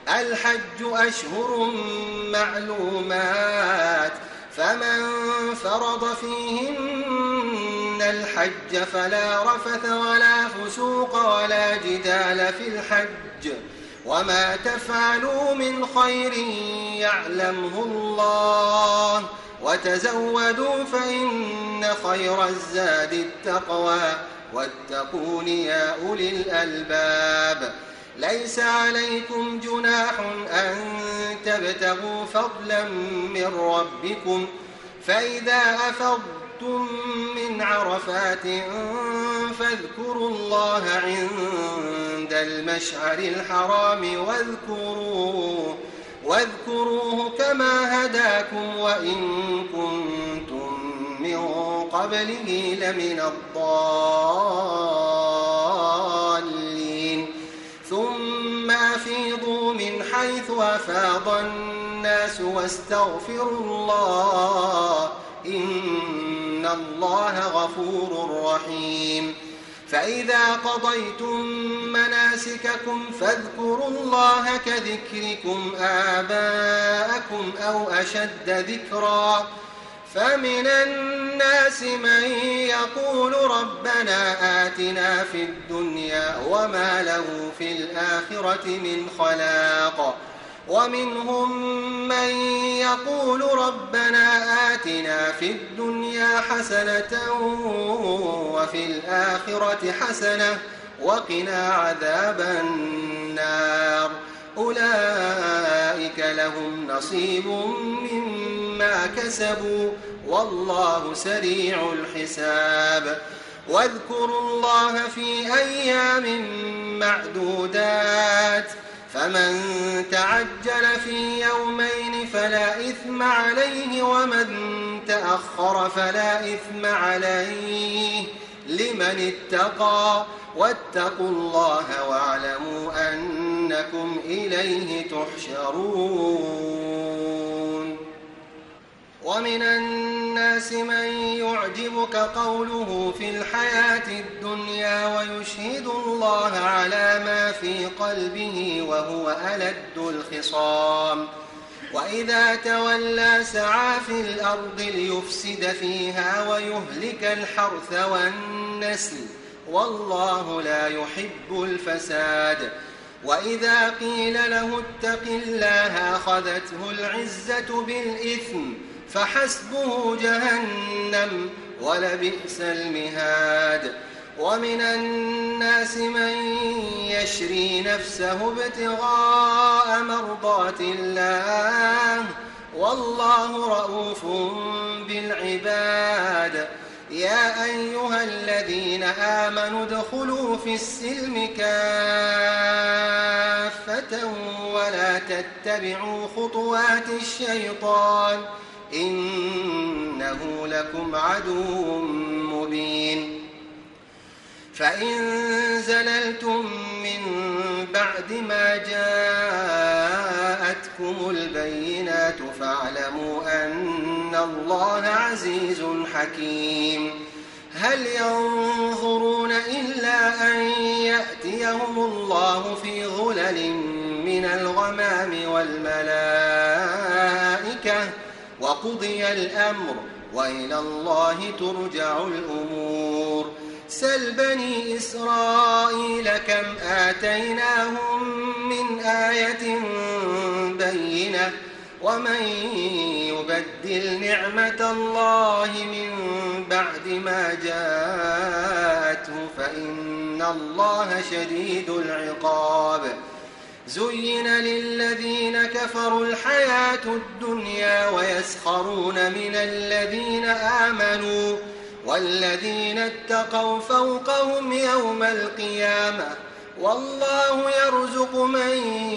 الحج أشهر معلومات، فمن فرض فيهن الحج فلا رفث ولا فسوق ولا جدال في الحج، وما تفعلوا من خير يعلمه الله، وتزودوا فإن خير الزاد التقوى، واتقون يا أولي الألباب. ليس عليكم جناح أن تبتغوا فضلا من ربكم، فإذا أفضتم من عرفات فاذكروا الله عند المشعر الحرام واذكروه كما هداكم وإن كنتم من قبله لمن الضالين. ثم أفيضوا من حيث أفاض الناس واستغفروا الله إن الله غفور رحيم. فإذا قضيتم مناسككم فاذكروا الله كذكركم آباءكم أو أشد ذكرا. فمن الناس من يقول ربنا آتنا في الدنيا وما له في الآخرة من خلاق، ومنهم من يقول ربنا آتنا في الدنيا حسنة وفي الآخرة حسنة وقنا عذاب النار. أولئك لهم نصيب مما كسبوا والله سريع الحساب. واذكروا الله في أيام معدودات، فمن تعجل في يومين فلا إثم عليه، ومن تأخر فلا إثم عليه لمن اتقى. واتقوا الله واعلموا أنكم إليه تحشرون. ومن الناس من يعجبك قوله في الحياة الدنيا ويشهد الله على ما في قلبه وهو ألد الخصام، وإذا تولى سعى في الأرض ليفسد فيها ويهلك الحرث والنسل والله لا يحب الفساد. وإذا قيل له اتق الله أخذته العزة بالإثم فحسبه جهنم ولبئس المهاد. ومن الناس من يشري نفسه ابتغاء مرضات الله والله رؤوف بالعباد. يا أيها الذين آمنوا ادخلوا في السلم كافة ولا تتبعوا خطوات الشيطان إنه لكم عدو مبين. فإن زللتم من بعد ما جاءتكم البينات فاعلموا أن الله عزيز حكيم. هل ينظرون إلا أن يأتيهم الله في ظلل من الغمام والملائكة وقضي الأمر وإلى الله ترجع الأمور. سل بني إسرائيل كم آتيناهم من آية بينة ومن يبدل نعمة الله من بعد ما جاءته فإن الله شديد العقاب. زين للذين كفروا الحياة الدنيا ويسخرون من الذين آمنوا والذين اتقوا فوقهم يوم القيامة والله يرزق من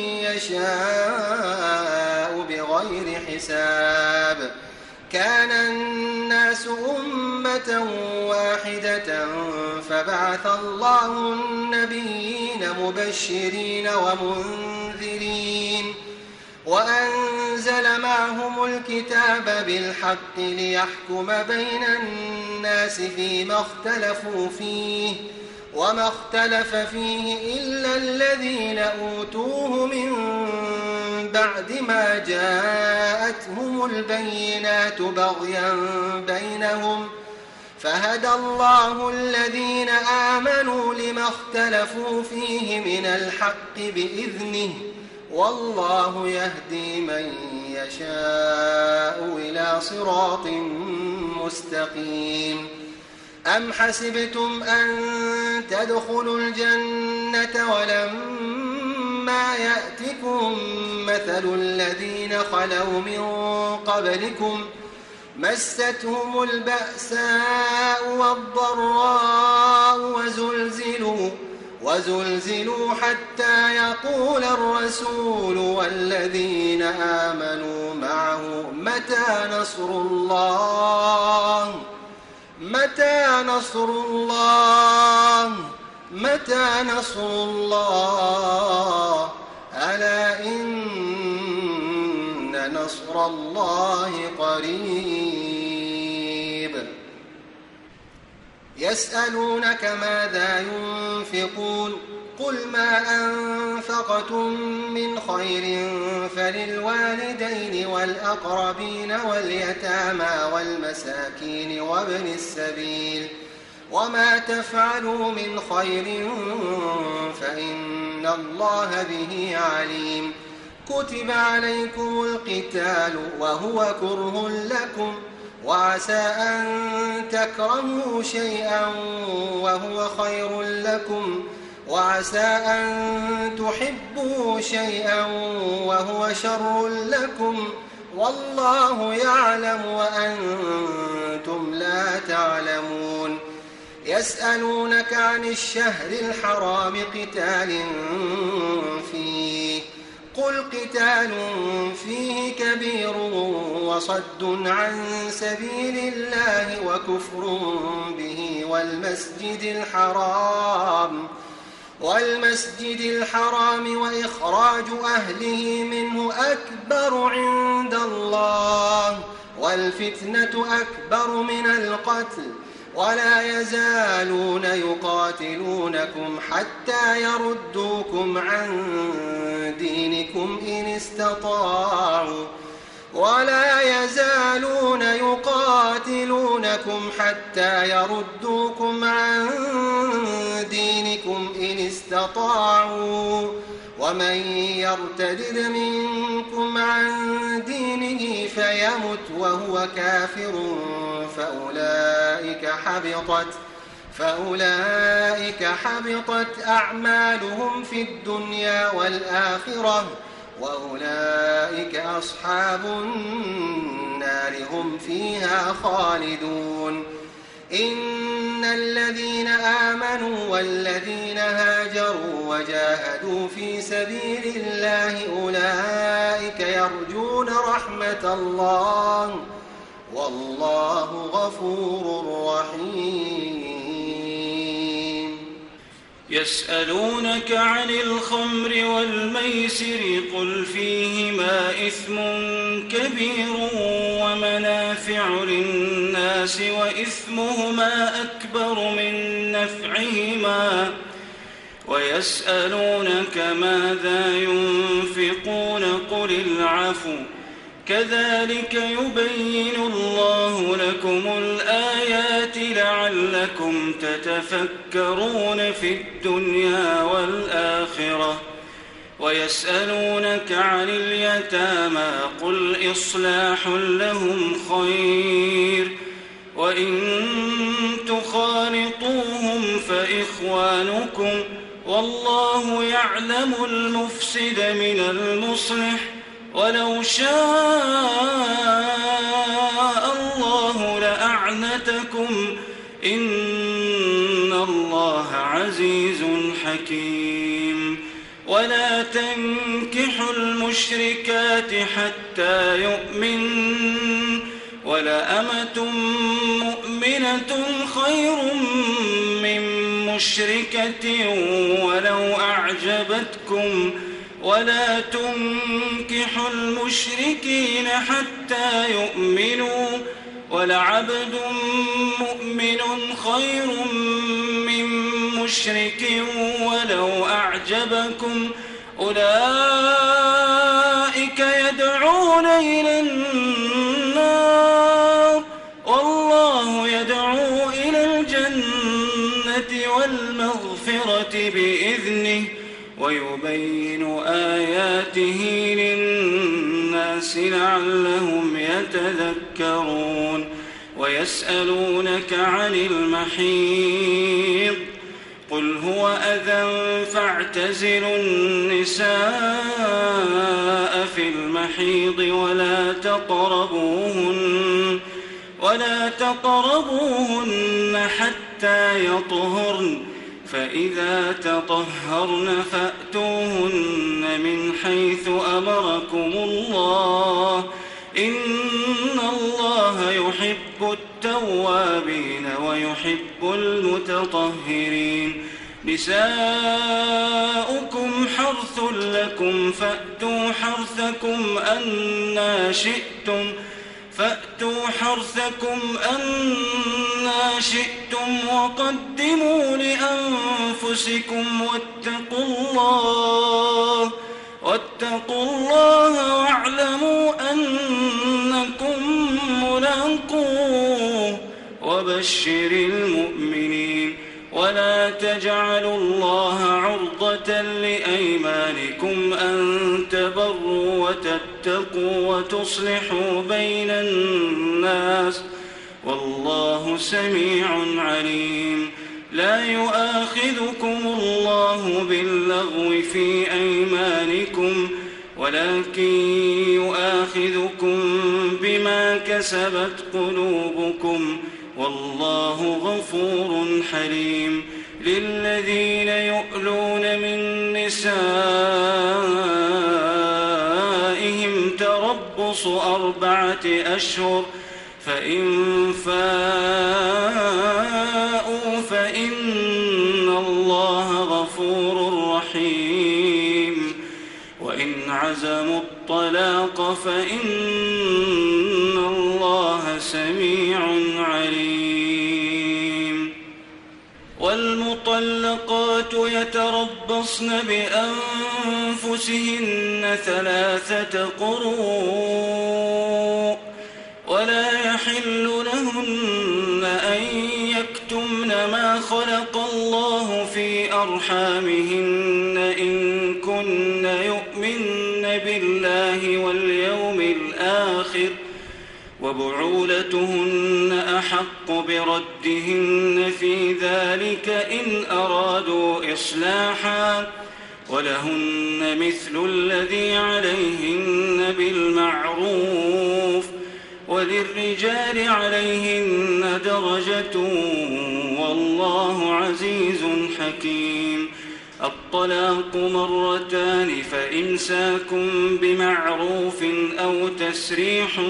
يشاء بغير حساب. كان الناس أمة واحدة فبعث الله النبيين مبشرين ومنذرين وأنزل معهم الكتاب بالحق ليحكم بين الناس فيما اختلفوا فيه وما اختلف فيه إلا الذين أوتوه من بعد ما جاءتهم البينات بغيا بينهم فهدى الله الذين آمنوا لما اختلفوا فيه من الحق بإذنه والله يهدي من يشاء إلى صراط مستقيم. أم حسبتم أن تدخلوا الجنة ولما يأتكم مثل الذين خلوا من قبلكم مستهم البأساء والضراء وزلزلوا حتى يقول الرسول والذين آمنوا معه متى نصر الله ألا إن نصر الله قريب. يسألونك ماذا ينفقون قل ما أنفقتم من خير فللوالدين والأقربين واليتامى والمساكين وابن السبيل وما تفعلوا من خير فإن الله به عليم. كتب عليكم القتال وهو كره لكم وعسى أن تكرهوا شيئا وهو خير لكم وعسى أن تحبوا شيئا وهو شر لكم والله يعلم وأنتم لا تعلمون. يسألونك عن الشهر الحرام قتال فيه قل قتال فيه كبير وصد عن سبيل الله وكفر به والمسجد الحرام وإخراج أهله منه أكبر عند الله والفتنة أكبر من القتل ولا يزالون يقاتلونكم حتى يردوكم عن دينكم إن استطاعوا ومن يرتد منكم عن دينه فيمت وهو كافر فأولئك حبطت أعمالهم في الدنيا والآخرة وأولئك أصحاب النار هم فيها خالدون. إن الذين آمنوا والذين هاجروا وجاهدوا في سبيل الله أولئك يرجون رحمة الله والله غفور رحيم. يسألونك عن الخمر والميسر قل فيهما إثم كبير ومنافع للناس وإثمهما أكبر من نفعهما ويسألونك ماذا ينفقون قل العفو كذلك يبين الله لكم الآيات لعلكم تتفكرون في الدنيا والآخرة. ويسألونك عن اليتامى قل إصلاح لهم خير وإن تخالطوهم فإخوانكم والله يعلم المفسد من المصلح ولو شاء الله لأعنتكم إن الله عزيز حكيم. ولا تنكحوا المشركات حتى يؤمنوا ولأمة مؤمنة خير من مشركة ولو أعجبتكم ولا تنكحوا المشركين حتى يؤمنوا ولعبد مؤمن خير من مشرك ولو أعجبكم أولئك يدعون إلى النار والله يدعو إلى الجنة والمغفرة بإذنه ويبين آياته للناس لعلهم يتذكرون ويسألونك عن المحيض قل هو أذى فاعتزلوا النساء في المحيض ولا تقربوهن حتى يطهرن فإذا تطهرن فأتوهن من حيث أمركم الله إن الله يحب التوابين ويحب المتطهرين نساؤكم حرث لكم فأتوا حرثكم أنا شئتم وقدموا لأنفسكم واتقوا الله واعلموا أنكم ملاقوه وبشر المؤمنين ولا تجعلوا الله عرضة لأيمانكم أن تبروا وتتقوا وتصلحوا بين الناس والله سميع عليم لا يؤاخذكم الله باللغو في أيمانكم ولكن يؤاخذكم بما كسبت قلوبكم والله غفور حليم للذين يؤلون من نسائهم تربص 4 أشهر فإن فاءوا فإن الله غفور رحيم وإن عزموا الطلاق فإن الله سميع عليم والمطلقات يتربصن بأنفسهن 3 قروء ولا يحل لهن أن يكتمن ما خلق الله في أرحامهن إن كن يؤمن بالله واليوم الآخر وبعولتهن أحق بردهن في ذلك إن أرادوا إصلاحا ولهن مثل الذي عليهن بالمعروف وللرجال عليهن درجة والله عزيز حكيم الطلاق 2 فإمساكم بمعروف أو تسريح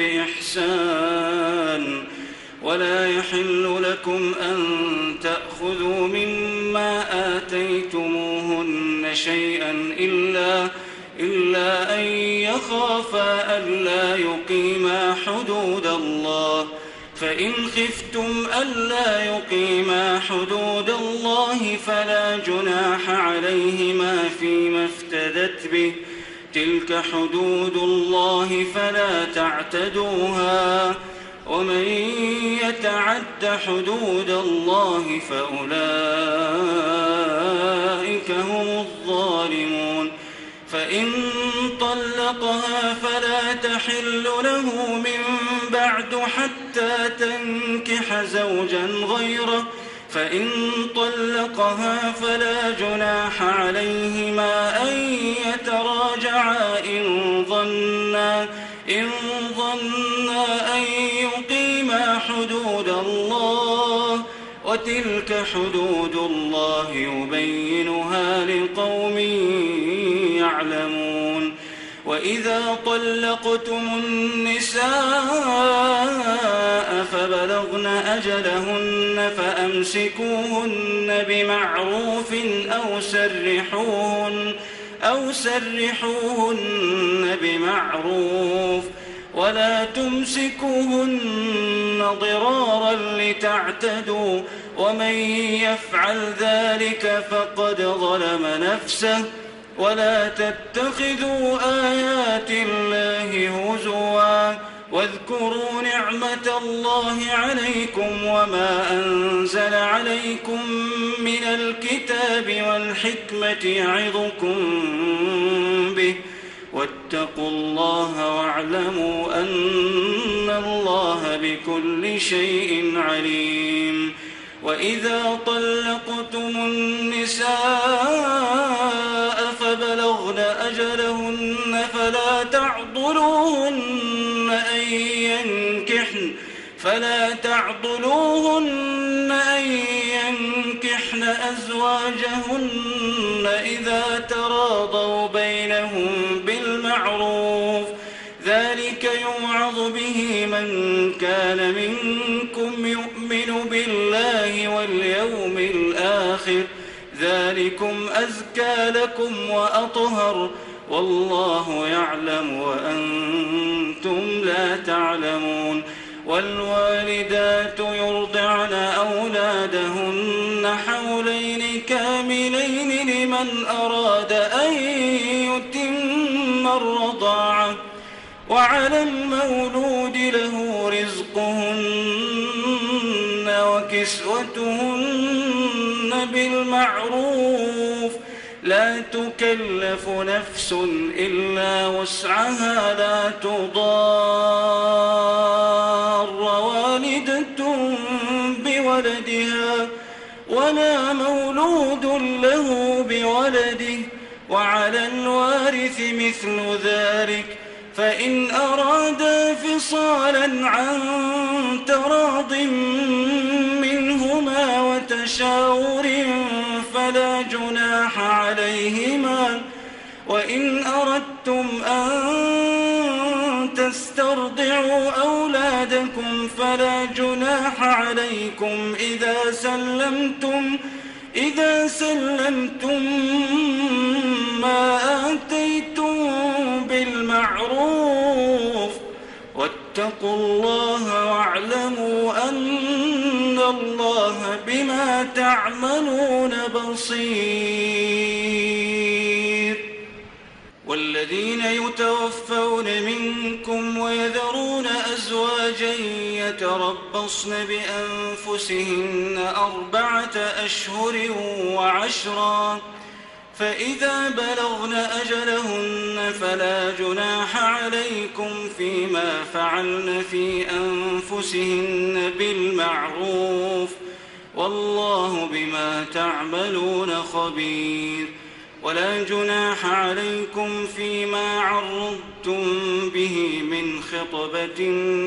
بإحسان ولا يحل لكم أن تأخذوا مما آتيتموهن شيئا إلا أن يخافا ألا يقيما حدود الله فإن خفتم ألا يقيما حدود الله فلا جناح عليهما فيما افتدت به تلك حدود الله فلا تعتدوها ومن يتعد حدود الله فأولئك هم الظالمون فإن طلقها فلا تحل له من بعد حتى تنكح زوجا غيره فإن طلقها فلا جناح عليهما أن يتراجعا إن ظنا أن يقيما حدود الله وتلك حدود الله يبينها لقوم يعلمون وإذا طلقتم النساء فبلغن أجلهن فأمسكوهن بمعروف أو سرحوهن بمعروف ولا تمسكوهن ضرارا لتعتدوا ومن يفعل ذلك فقد ظلم نفسه ولا تتخذوا آيات الله واذكروا نعمة الله عليكم وما أنزل عليكم من الكتاب والحكمة يعظكم به واتقوا الله واعلموا أن الله بكل شيء عليم. وإذا طلقتم النساء فبلغن أجلهن فلا تعضلوهن أن ينكحن أزواجهن إذا تراضوا بينهم بالمعروف، ذلك يوعظ به من كان منكم يؤمن بالله واليوم الآخر، ذلكم أزكى لكم وأطهر، والله يعلم وأنتم لا تعلمون. والوالدات يرضعن أولادهن حولين كاملين لمن أراد أن يتم الرضاعة، وعلى المولود له رزقهن وكسوتهن بالمعروف، لا تكلف نفس إلا وسعها، لا تضار والدة بولدها ولا مولود له بولده، وعلى الوارث مثل ذلك، فإن أرادا فصالا عن تراض منهما وتشاور فلا جناح عليهما. وإن أردتم أن تسترضعوا أولادكم فلا جناح عليكم إذا سلمتم ما آتيتم بالمعروف، واتقوا الله واعلموا أن الله بما تعملون بصير. والذين يتوفون منكم ويذرون أزواجا يتربصن بأنفسهن 4 أشهر وعشرا، فإذا بلغن أجلهن فلا جناح عليكم فيما فعلن في أنفسهن بالمعروف، والله بما تعملون خبير. ولا جناح عليكم فيما عرضتم به من خطبة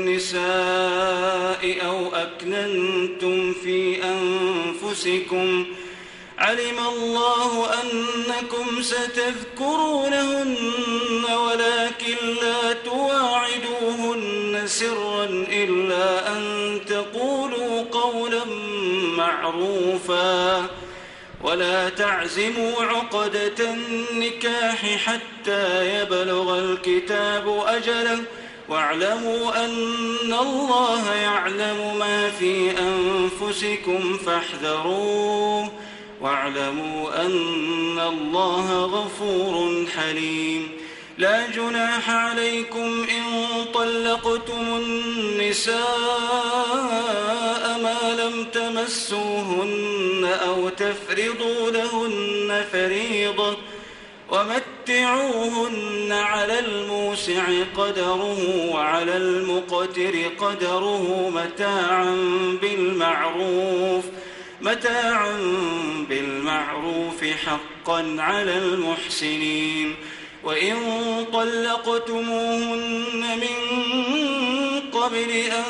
النساء أو أكننتم في أنفسكم، علم الله أنكم ستذكرونهن ولكن لا تواعدوهن سرا إلا أن تقولوا قولا معروفا، ولا تعزموا عقدة النكاح حتى يبلغ الكتاب أجله، واعلموا أن الله يعلم ما في أنفسكم فاحذروه، واعلموا أن الله غفور حليم. لا جناح عليكم إن طلقتم النساء ما لم تمسوهن أو تفرضوا لهن فريضة، ومتعوهن على الموسع قدره وعلى المقتر قدره متاعا بالمعروف حقا على المحسنين. وإن طلقتموهن من قبل أن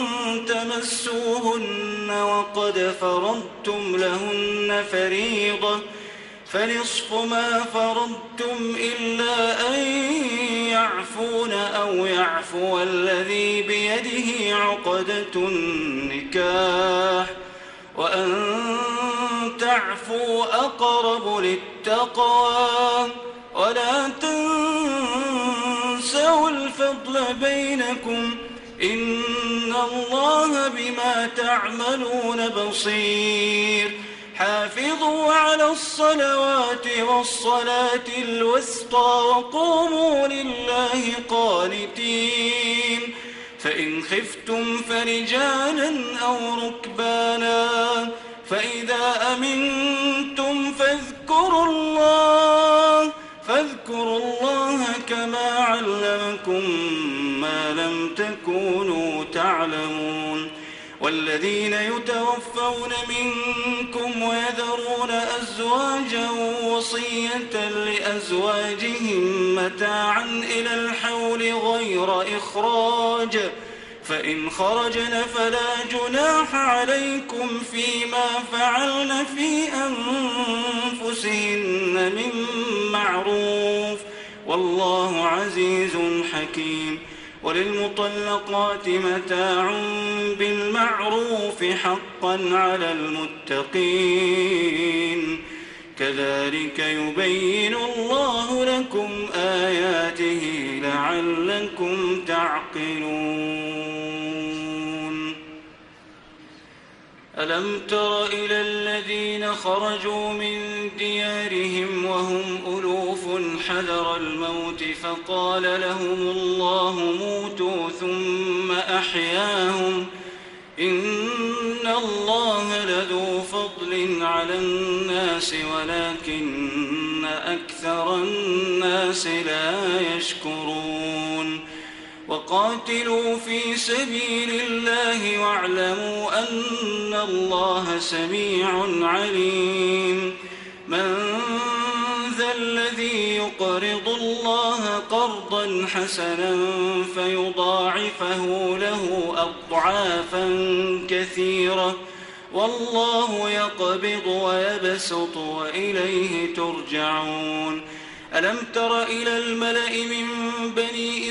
تمسوهن وقد فرضتم لهن فريضة فنصف ما فرضتم إلا أن يعفون أو يعفو الذي بيده عقدة النكاح، وأن تعفوا أقرب للتقوى، ولا تنسوا الفضل بينكم، إن الله بما تعملون بصير. حافظوا على الصلوات والصلاة الوسطى وقوموا لله قانتين، فإن خفتم فرجالا أو ركبانا فإذا أمنتم فاذكروا الله كما علمكم ما لم تكونوا تعلمون والذين يتوفون منكم ويذرون أزواجا وصية لأزواجهم متاعا إلى الحول غير إخراج فإن خرجن فلا جناح عليكم فيما فعلن في أنفسهن من معروف والله عزيز حكيم وللمطلقات متاع بالمعروف حقا على المتقين كذلك يبين الله لكم آياته لعلكم تعقلون ألم تر إلى الذين خرجوا من ديارهم وهم ألوف حذر الموت فقال لهم الله موتوا ثم أحياهم إن الله لذو فضل على الناس ولكن أكثر الناس لا يشكرون وقاتلوا في سبيل الله واعلموا أن الله سميع عليم من ذا الذي يقرض الله قرضا حسنا فيضاعفه له أضعافا كثيرة والله يقبض ويبسط وإليه ترجعون ألم تر إلى الملأ من بني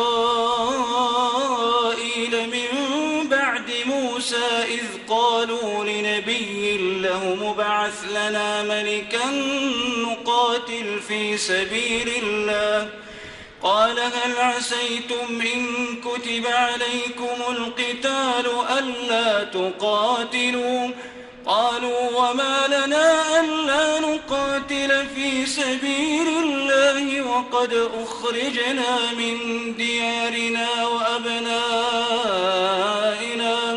إسرائيل من بعد موسى إذ قالوا لنبي له مبعث لنا ملكا نقاتل في سبيل الله قال هل عسيتم إن كتب عليكم القتال ألا تقاتلوا قالوا وما لنا ألا نقاتل في سبيل الله وقد أخرجنا من ديارنا وأبنائنا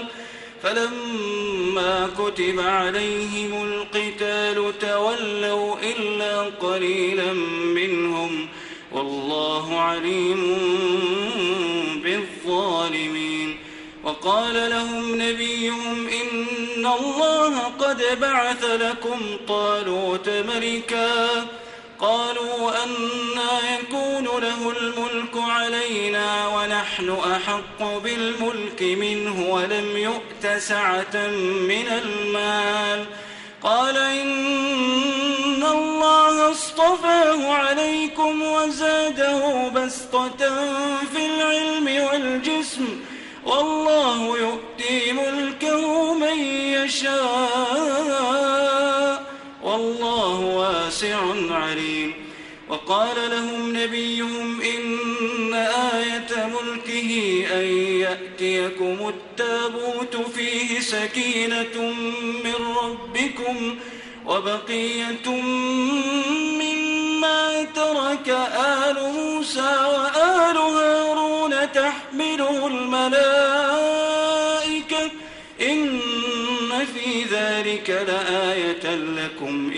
فلما كتب عليهم القتال تولوا إلا قليلا منهم والله عليم بالظالمين وقال لهم نبيهم إن الله قد بعث لكم طالوت ملكا قالوا أنى يكون له الملك علينا ونحن أحق بالملك منه ولم يؤت سعة من المال قال إن الله اصطفاه عليكم وزاده بسطة في العلم والجسم والله يؤتي ملكه من يشاء والله واسع عليم وقال لهم نبيهم إن آية ملكه أن يأتيكم التابوت فيه سكينة من ربكم وبقية مما ترك آل موسى وآل هارون تحمله الملائكة إن في ذلك لآية لكم